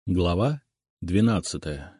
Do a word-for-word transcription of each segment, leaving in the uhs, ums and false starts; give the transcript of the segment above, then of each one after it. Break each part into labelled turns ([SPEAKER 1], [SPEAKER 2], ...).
[SPEAKER 1] Глава двенадцатая.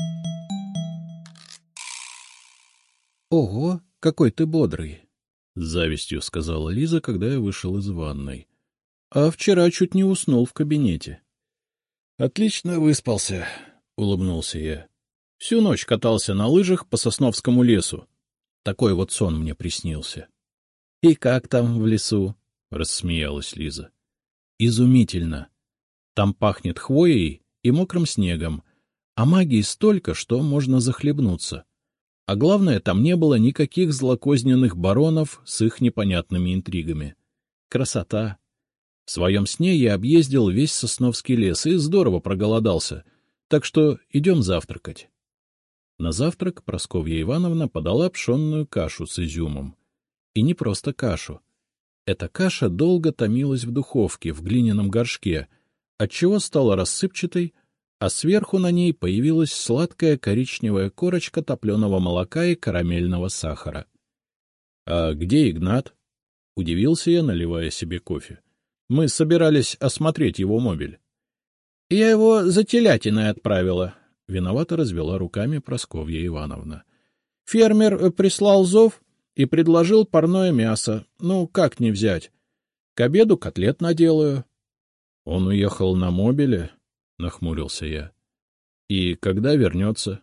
[SPEAKER 1] — Ого, какой ты бодрый! — с завистью сказала Лиза, когда я вышел из ванной. — А вчера чуть не уснул в кабинете. — Отлично выспался, — улыбнулся я. Всю ночь катался на лыжах по Сосновскому лесу. Такой вот сон мне приснился. — И как там в лесу? — рассмеялась Лиза. — Изумительно. Там пахнет хвоей и мокрым снегом, а магии столько, что можно захлебнуться. А главное, там не было никаких злокозненных баронов с их непонятными интригами. Красота! В своем сне я объездил весь Сосновский лес и здорово проголодался, так что идем завтракать. На завтрак Прасковья Ивановна подала пшенную кашу с изюмом. И не просто кашу. Эта каша долго томилась в духовке в глиняном горшке, отчего стала рассыпчатой, а сверху на ней появилась сладкая коричневая корочка топленого молока и карамельного сахара. — А где Игнат? — удивился я, наливая себе кофе. — Мы собирались осмотреть его мобиль. — Я его за телятиной отправила, — виновато развела руками Прасковья Ивановна. — Фермер прислал зов и предложил парное мясо. Ну, как не взять? К обеду котлет наделаю. — Он уехал на мобиле? — нахмурился я. — И когда вернется?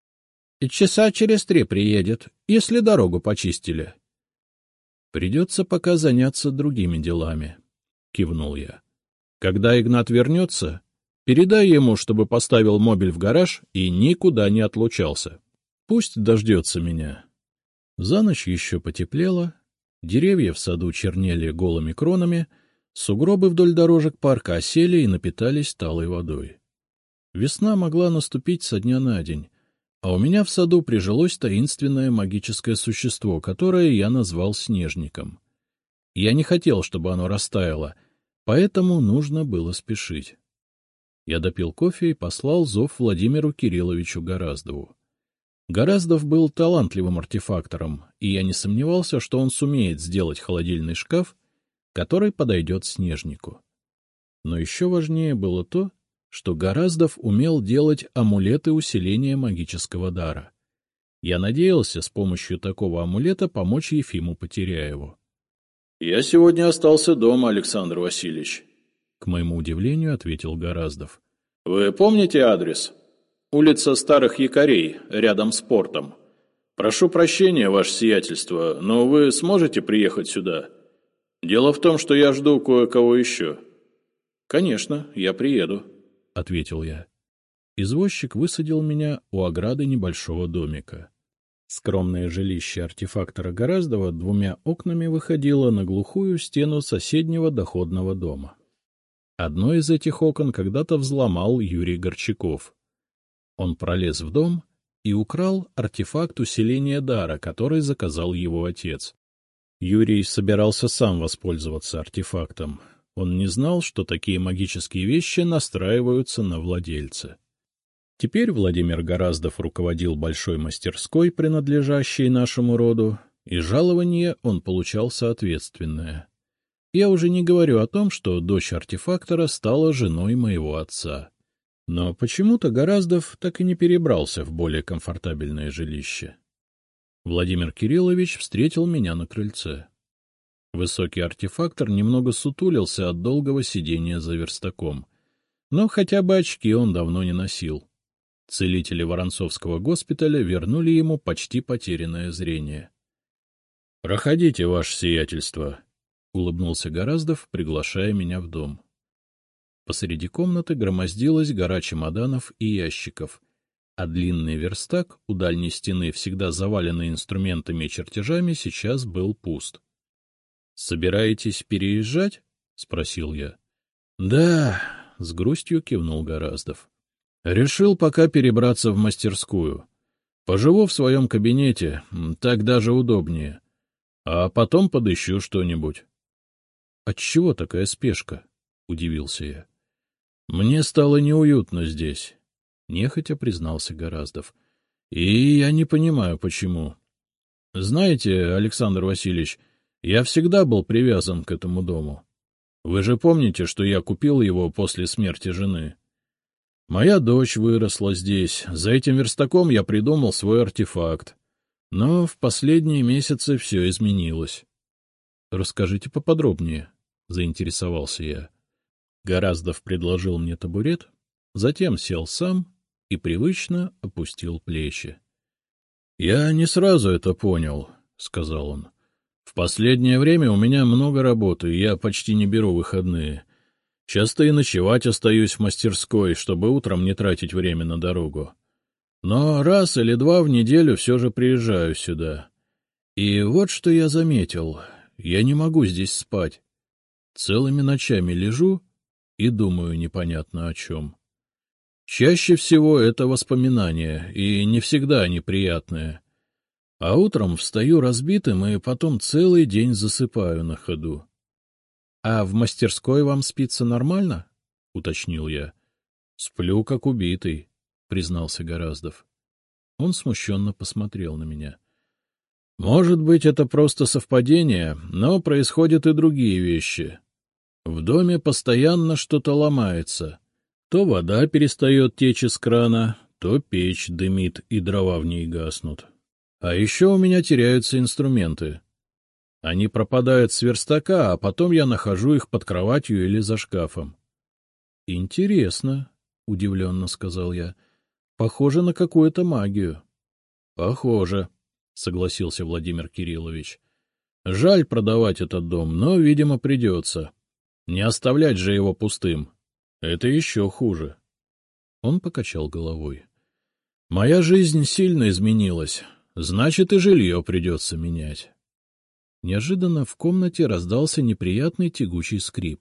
[SPEAKER 1] — Часа через три приедет, если дорогу почистили. — Придется пока заняться другими делами, — кивнул я. — Когда Игнат вернется, передай ему, чтобы поставил мобиль в гараж и никуда не отлучался. Пусть дождется меня. За ночь еще потеплело, деревья в саду чернели голыми кронами, сугробы вдоль дорожек парка осели и напитались талой водой. Весна могла наступить со дня на день, а у меня в саду прижилось таинственное магическое существо, которое я назвал Снежником. Я не хотел, чтобы оно растаяло, поэтому нужно было спешить. Я допил кофе и послал зов Владимиру Кирилловичу Гораздову. Гораздов был талантливым артефактором, и я не сомневался, что он сумеет сделать холодильный шкаф, который подойдет Снежнику. Но еще важнее было то, что Гораздов умел делать амулеты усиления магического дара. Я надеялся с помощью такого амулета помочь Ефиму Потеряеву. — Я сегодня остался дома, Александр Васильевич, — к моему удивлению ответил Гораздов. — Вы помните адрес? Улица Старых Якорей, рядом с портом. Прошу прощения, ваше сиятельство, но вы сможете приехать сюда? Дело в том, что я жду кое-кого еще. — Конечно, я приеду, — ответил я. Извозчик высадил меня у ограды небольшого домика. Скромное жилище артефактора Гораздова двумя окнами выходило на глухую стену соседнего доходного дома. Одно из этих окон когда-то взломал Юрий Горчаков. Он пролез в дом и украл артефакт усиления дара, который заказал его отец. Юрий собирался сам воспользоваться артефактом. Он не знал, что такие магические вещи настраиваются на владельца. Теперь Владимир Гораздов руководил большой мастерской, принадлежащей нашему роду, и жалование он получал соответственное. Я уже не говорю о том, что дочь артефактора стала женой моего отца. Но почему-то Гораздов так и не перебрался в более комфортабельное жилище. Владимир Кириллович встретил меня на крыльце. Высокий артефактор немного сутулился от долгого сидения за верстаком, но хотя бы очки он давно не носил. Целители Воронцовского госпиталя вернули ему почти потерянное зрение. — Проходите, ваше сиятельство, — улыбнулся Гораздов, приглашая меня в дом. Посреди комнаты громоздилась гора чемоданов и ящиков, а длинный верстак у дальней стены, всегда заваленный инструментами и чертежами, сейчас был пуст. — Собираетесь переезжать? — спросил я. — Да, — с грустью кивнул Гораздов. — Решил пока перебраться в мастерскую. Поживу в своем кабинете, так даже удобнее. А потом подыщу что-нибудь. — Отчего такая спешка? — удивился я. — Мне стало неуютно здесь, — нехотя признался Гораздов. — И я не понимаю, почему. Знаете, Александр Васильевич, я всегда был привязан к этому дому. Вы же помните, что я купил его после смерти жены? Моя дочь выросла здесь. За этим верстаком я придумал свой артефакт. Но в последние месяцы все изменилось. — Расскажите поподробнее, — заинтересовался я. Гораздов предложил мне табурет, затем сел сам и привычно опустил плечи. — Я не сразу это понял, — сказал он. — В последнее время у меня много работы, и я почти не беру выходные. Часто и ночевать остаюсь в мастерской, чтобы утром не тратить время на дорогу. Но раз или два в неделю все же приезжаю сюда. И вот что я заметил. Я не могу здесь спать. Целыми ночами лежу и думаю непонятно о чем. Чаще всего это воспоминания, и не всегда они приятные. А утром встаю разбитым и потом целый день засыпаю на ходу. — А в мастерской вам спится нормально? — уточнил я. — Сплю, как убитый, — признался Гораздов. Он смущенно посмотрел на меня. — Может быть, это просто совпадение, но происходят и другие вещи. В доме постоянно что-то ломается. То вода перестает течь из крана, то печь дымит и дрова в ней гаснут. А еще у меня теряются инструменты. Они пропадают с верстака, а потом я нахожу их под кроватью или за шкафом. — Интересно, — удивленно сказал я. — Похоже на какую-то магию. — Похоже, — согласился Владимир Кириллович. — Жаль продавать этот дом, но, видимо, придется. Не оставлять же его пустым. Это еще хуже. Он покачал головой. — Моя жизнь сильно изменилась, значит, и жилье придется менять. Неожиданно в комнате раздался неприятный тягучий скрип.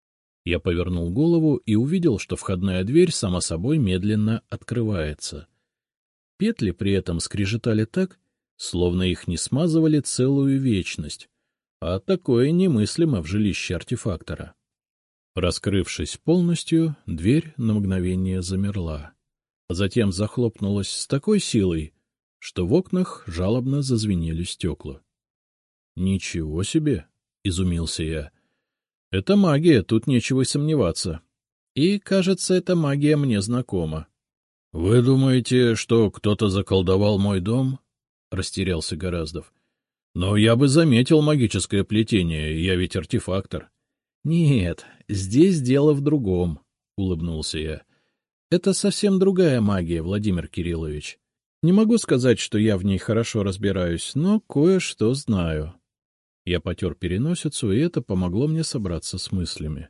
[SPEAKER 1] Я повернул голову и увидел, что входная дверь сама собой медленно открывается. Петли при этом скрежетали так, словно их не смазывали целую вечность, а такое немыслимо в жилище артефактора. Раскрывшись полностью, дверь на мгновение замерла, а затем захлопнулась с такой силой, что в окнах жалобно зазвенели стекла. — Ничего себе! — изумился я. — Это магия, тут нечего и сомневаться. И, кажется, эта магия мне знакома. — Вы думаете, что кто-то заколдовал мой дом? — растерялся Гораздов. — Но я бы заметил магическое плетение, я ведь артефактор. — Нет, здесь дело в другом, — улыбнулся я. — Это совсем другая магия, Владимир Кириллович. Не могу сказать, что я в ней хорошо разбираюсь, но кое-что знаю. Я потер переносицу, и это помогло мне собраться с мыслями.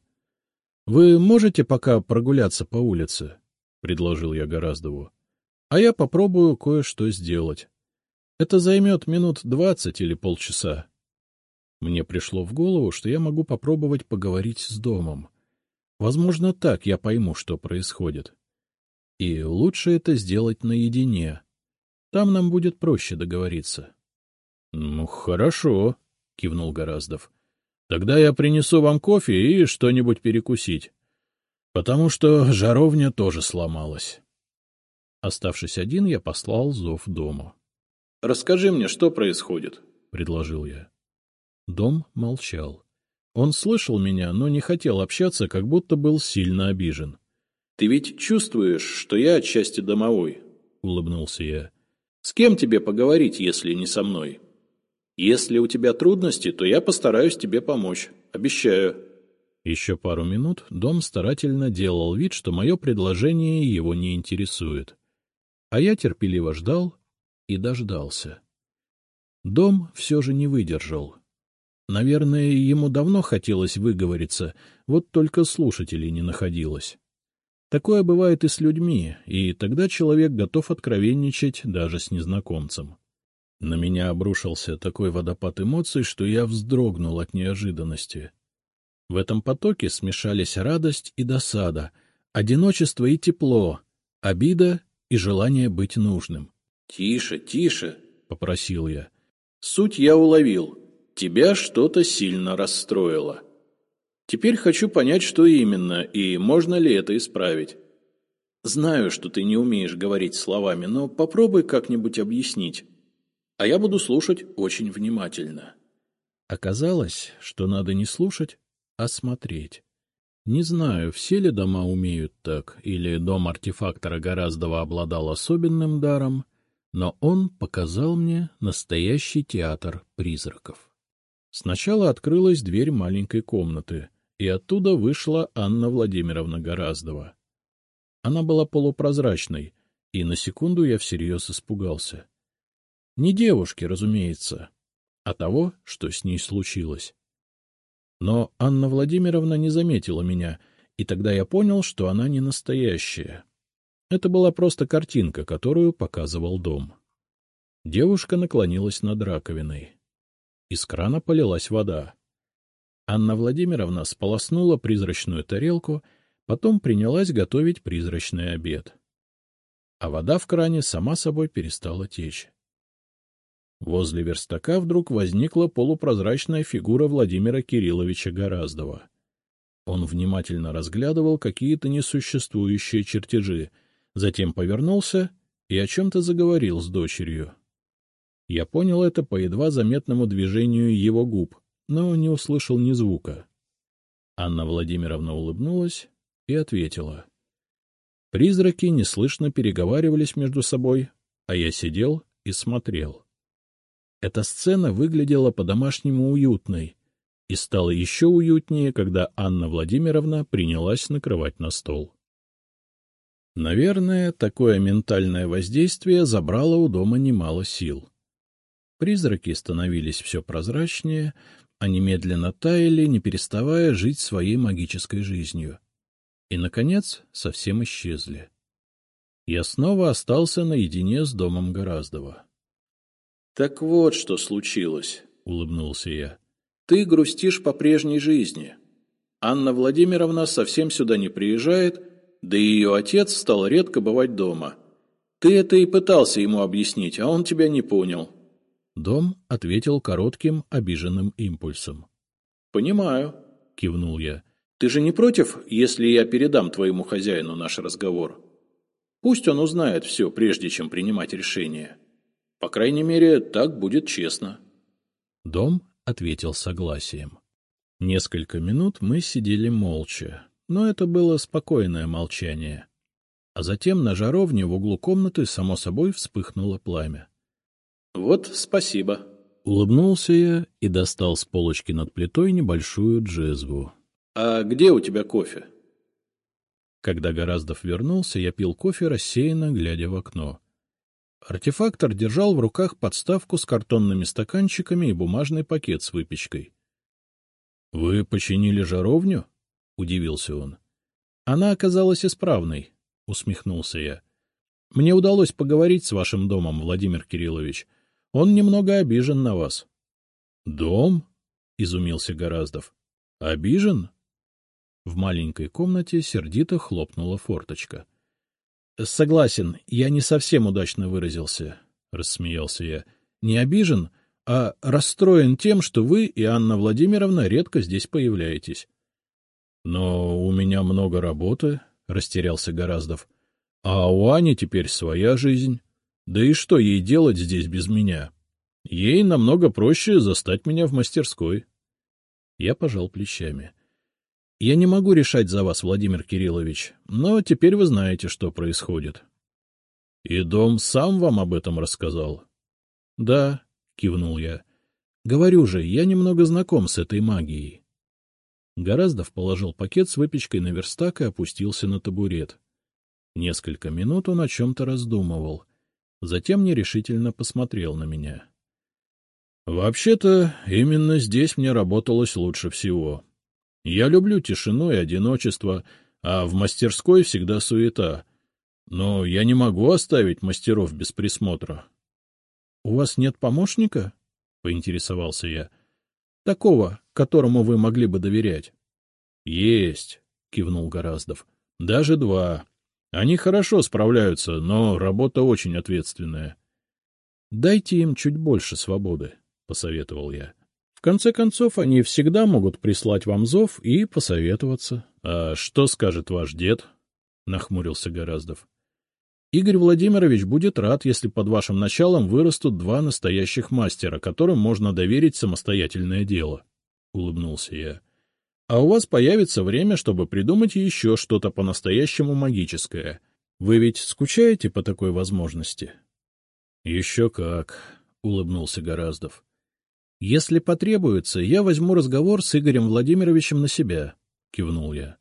[SPEAKER 1] — Вы можете пока прогуляться по улице? — предложил я Гораздову. — А я попробую кое-что сделать. Это займет минут двадцать или полчаса. Мне пришло в голову, что я могу попробовать поговорить с домом. Возможно, так я пойму, что происходит. И лучше это сделать наедине. Там нам будет проще договориться. — Ну, хорошо, — кивнул Гораздов. — Тогда я принесу вам кофе и что-нибудь перекусить. Потому что жаровня тоже сломалась. Оставшись один, я послал зов дому. — Расскажи мне, что происходит, — предложил я. Дом молчал. Он слышал меня, но не хотел общаться, как будто был сильно обижен. — Ты ведь чувствуешь, что я отчасти домовой? — улыбнулся я. — С кем тебе поговорить, если не со мной? Если у тебя трудности, то я постараюсь тебе помочь. Обещаю. Еще пару минут дом старательно делал вид, что мое предложение его не интересует. А я терпеливо ждал и дождался. Дом все же не выдержал. Наверное, ему давно хотелось выговориться, вот только слушателей не находилось. Такое бывает и с людьми, и тогда человек готов откровенничать даже с незнакомцем. На меня обрушился такой водопад эмоций, что я вздрогнул от неожиданности. В этом потоке смешались радость и досада, одиночество и тепло, обида и желание быть нужным. — Тише, тише, — попросил я. — Суть я уловил. Тебя что-то сильно расстроило. Теперь хочу понять, что именно, и можно ли это исправить. Знаю, что ты не умеешь говорить словами, но попробуй как-нибудь объяснить. А я буду слушать очень внимательно. Оказалось, что надо не слушать, а смотреть. Не знаю, все ли дома умеют так, или дом артефактора Гораздова обладал особенным даром, но он показал мне настоящий театр призраков. Сначала открылась дверь маленькой комнаты, и оттуда вышла Анна Владимировна Гораздова. Она была полупрозрачной, и на секунду я всерьез испугался. Не девушки, разумеется, а того, что с ней случилось. Но Анна Владимировна не заметила меня, и тогда я понял, что она не настоящая. Это была просто картинка, которую показывал дом. Девушка наклонилась над раковиной. Из крана полилась вода. Анна Владимировна сполоснула призрачную тарелку, потом принялась готовить призрачный обед. А вода в кране сама собой перестала течь. Возле верстака вдруг возникла полупрозрачная фигура Владимира Кирилловича Гораздова. Он внимательно разглядывал какие-то несуществующие чертежи, затем повернулся и о чем-то заговорил с дочерью. Я понял это по едва заметному движению его губ, но не услышал ни звука. Анна Владимировна улыбнулась и ответила. Призраки неслышно переговаривались между собой, а я сидел и смотрел. Эта сцена выглядела по-домашнему уютной и стала еще уютнее, когда Анна Владимировна принялась накрывать на стол. Наверное, такое ментальное воздействие забрало у дома немало сил. Призраки становились все прозрачнее, они медленно таяли, не переставая жить своей магической жизнью. И, наконец, совсем исчезли. Я снова остался наедине с домом Гораздова. — Так вот, что случилось, — улыбнулся я. — Ты грустишь по прежней жизни. Анна Владимировна совсем сюда не приезжает, да и ее отец стал редко бывать дома. Ты это и пытался ему объяснить, а он тебя не понял. Дом ответил коротким, обиженным импульсом. — Понимаю, — кивнул я. — Ты же не против, если я передам твоему хозяину наш разговор? Пусть он узнает все, прежде чем принимать решение. По крайней мере, так будет честно. Дом ответил согласием. Несколько минут мы сидели молча, но это было спокойное молчание. А затем на жаровне в углу комнаты само собой вспыхнуло пламя. — Вот спасибо. Улыбнулся я и достал с полочки над плитой небольшую джезву. — А где у тебя кофе? Когда Гораздов вернулся, я пил кофе, рассеянно глядя в окно. Артефактор держал в руках подставку с картонными стаканчиками и бумажный пакет с выпечкой. — Вы починили жаровню? — удивился он. — Она оказалась исправной, — усмехнулся я. — Мне удалось поговорить с вашим домом, Владимир Кириллович. Он немного обижен на вас. — Дом? — изумился Гораздов. — Обижен? В маленькой комнате сердито хлопнула форточка. — Согласен, я не совсем удачно выразился, — рассмеялся я. — Не обижен, а расстроен тем, что вы и Анна Владимировна редко здесь появляетесь. — Но у меня много работы, — растерялся Гораздов. — А у Ани теперь своя жизнь. Да и что ей делать здесь без меня? Ей намного проще застать меня в мастерской. Я пожал плечами. — Я не могу решать за вас, Владимир Кириллович, но теперь вы знаете, что происходит. — И дом сам вам об этом рассказал? — Да, — кивнул я. — Говорю же, я немного знаком с этой магией. Гораздов положил пакет с выпечкой на верстак и опустился на табурет. Несколько минут он о чем-то раздумывал, затем нерешительно посмотрел на меня. — Вообще-то, именно здесь мне работалось лучше всего. Я люблю тишину и одиночество, а в мастерской всегда суета. Но я не могу оставить мастеров без присмотра. — У вас нет помощника? — поинтересовался я. — Такого, которому вы могли бы доверять. — Есть, — кивнул Гораздов. — Даже два. Они хорошо справляются, но работа очень ответственная. — Дайте им чуть больше свободы, — посоветовал я. В конце концов, они всегда могут прислать вам зов и посоветоваться. — А что скажет ваш дед? — нахмурился Гораздов. — Игорь Владимирович будет рад, если под вашим началом вырастут два настоящих мастера, которым можно доверить самостоятельное дело, — улыбнулся я. А у вас появится время, чтобы придумать еще что-то по-настоящему магическое. Вы ведь скучаете по такой возможности? — Еще как, — улыбнулся Гораздов. — Если потребуется, я возьму разговор с Игорем Владимировичем на себя, — кивнул я.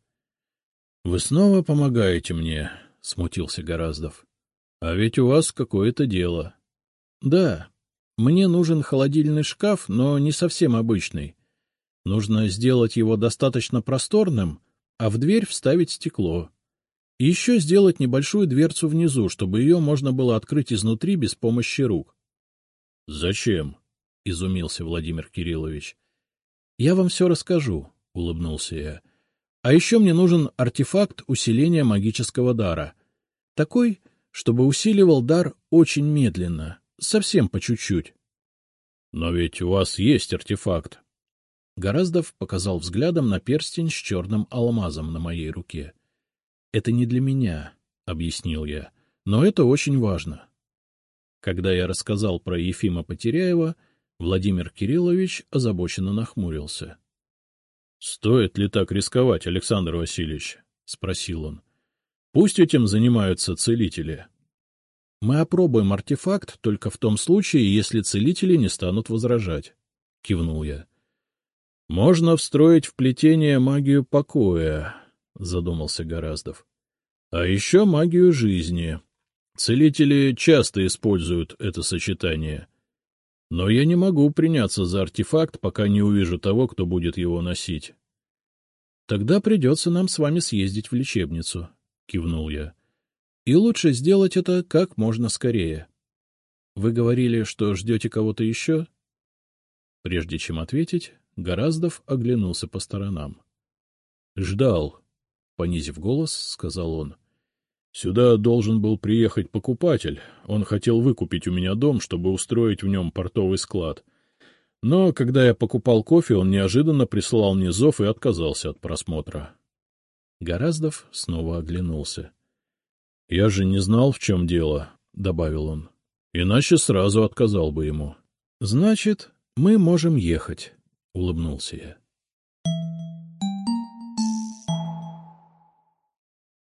[SPEAKER 1] — Вы снова помогаете мне, — смутился Гораздов. — А ведь у вас какое-то дело. — Да, мне нужен холодильный шкаф, но не совсем обычный. Нужно сделать его достаточно просторным, а в дверь вставить стекло. И еще сделать небольшую дверцу внизу, чтобы ее можно было открыть изнутри без помощи рук. — Зачем? — изумился Владимир Кириллович. — Я вам все расскажу, — улыбнулся я. — А еще мне нужен артефакт усиления магического дара. Такой, чтобы усиливал дар очень медленно, совсем по чуть-чуть. — Но ведь у вас есть артефакт. Гораздов показал взглядом на перстень с черным алмазом на моей руке. — Это не для меня, — объяснил я, — но это очень важно. Когда я рассказал про Ефима Потеряева, Владимир Кириллович озабоченно нахмурился. — Стоит ли так рисковать, Александр Васильевич? — спросил он. — Пусть этим занимаются целители. — Мы опробуем артефакт только в том случае, если целители не станут возражать, — кивнул я. — Можно встроить в плетение магию покоя, — задумался Гораздов. — А еще магию жизни. Целители часто используют это сочетание. Но я не могу приняться за артефакт, пока не увижу того, кто будет его носить. — Тогда придется нам с вами съездить в лечебницу, — кивнул я. — И лучше сделать это как можно скорее. Вы говорили, что ждете кого-то еще? Прежде чем ответить, Гораздов оглянулся по сторонам. — Ждал, — понизив голос, сказал он. — Сюда должен был приехать покупатель. Он хотел выкупить у меня дом, чтобы устроить в нем портовый склад. Но когда я покупал кофе, он неожиданно прислал мне зов и отказался от просмотра. Гораздов снова оглянулся. — Я же не знал, в чем дело, — добавил он. — Иначе сразу отказал бы ему. — Значит, мы можем ехать, — улыбнулся я.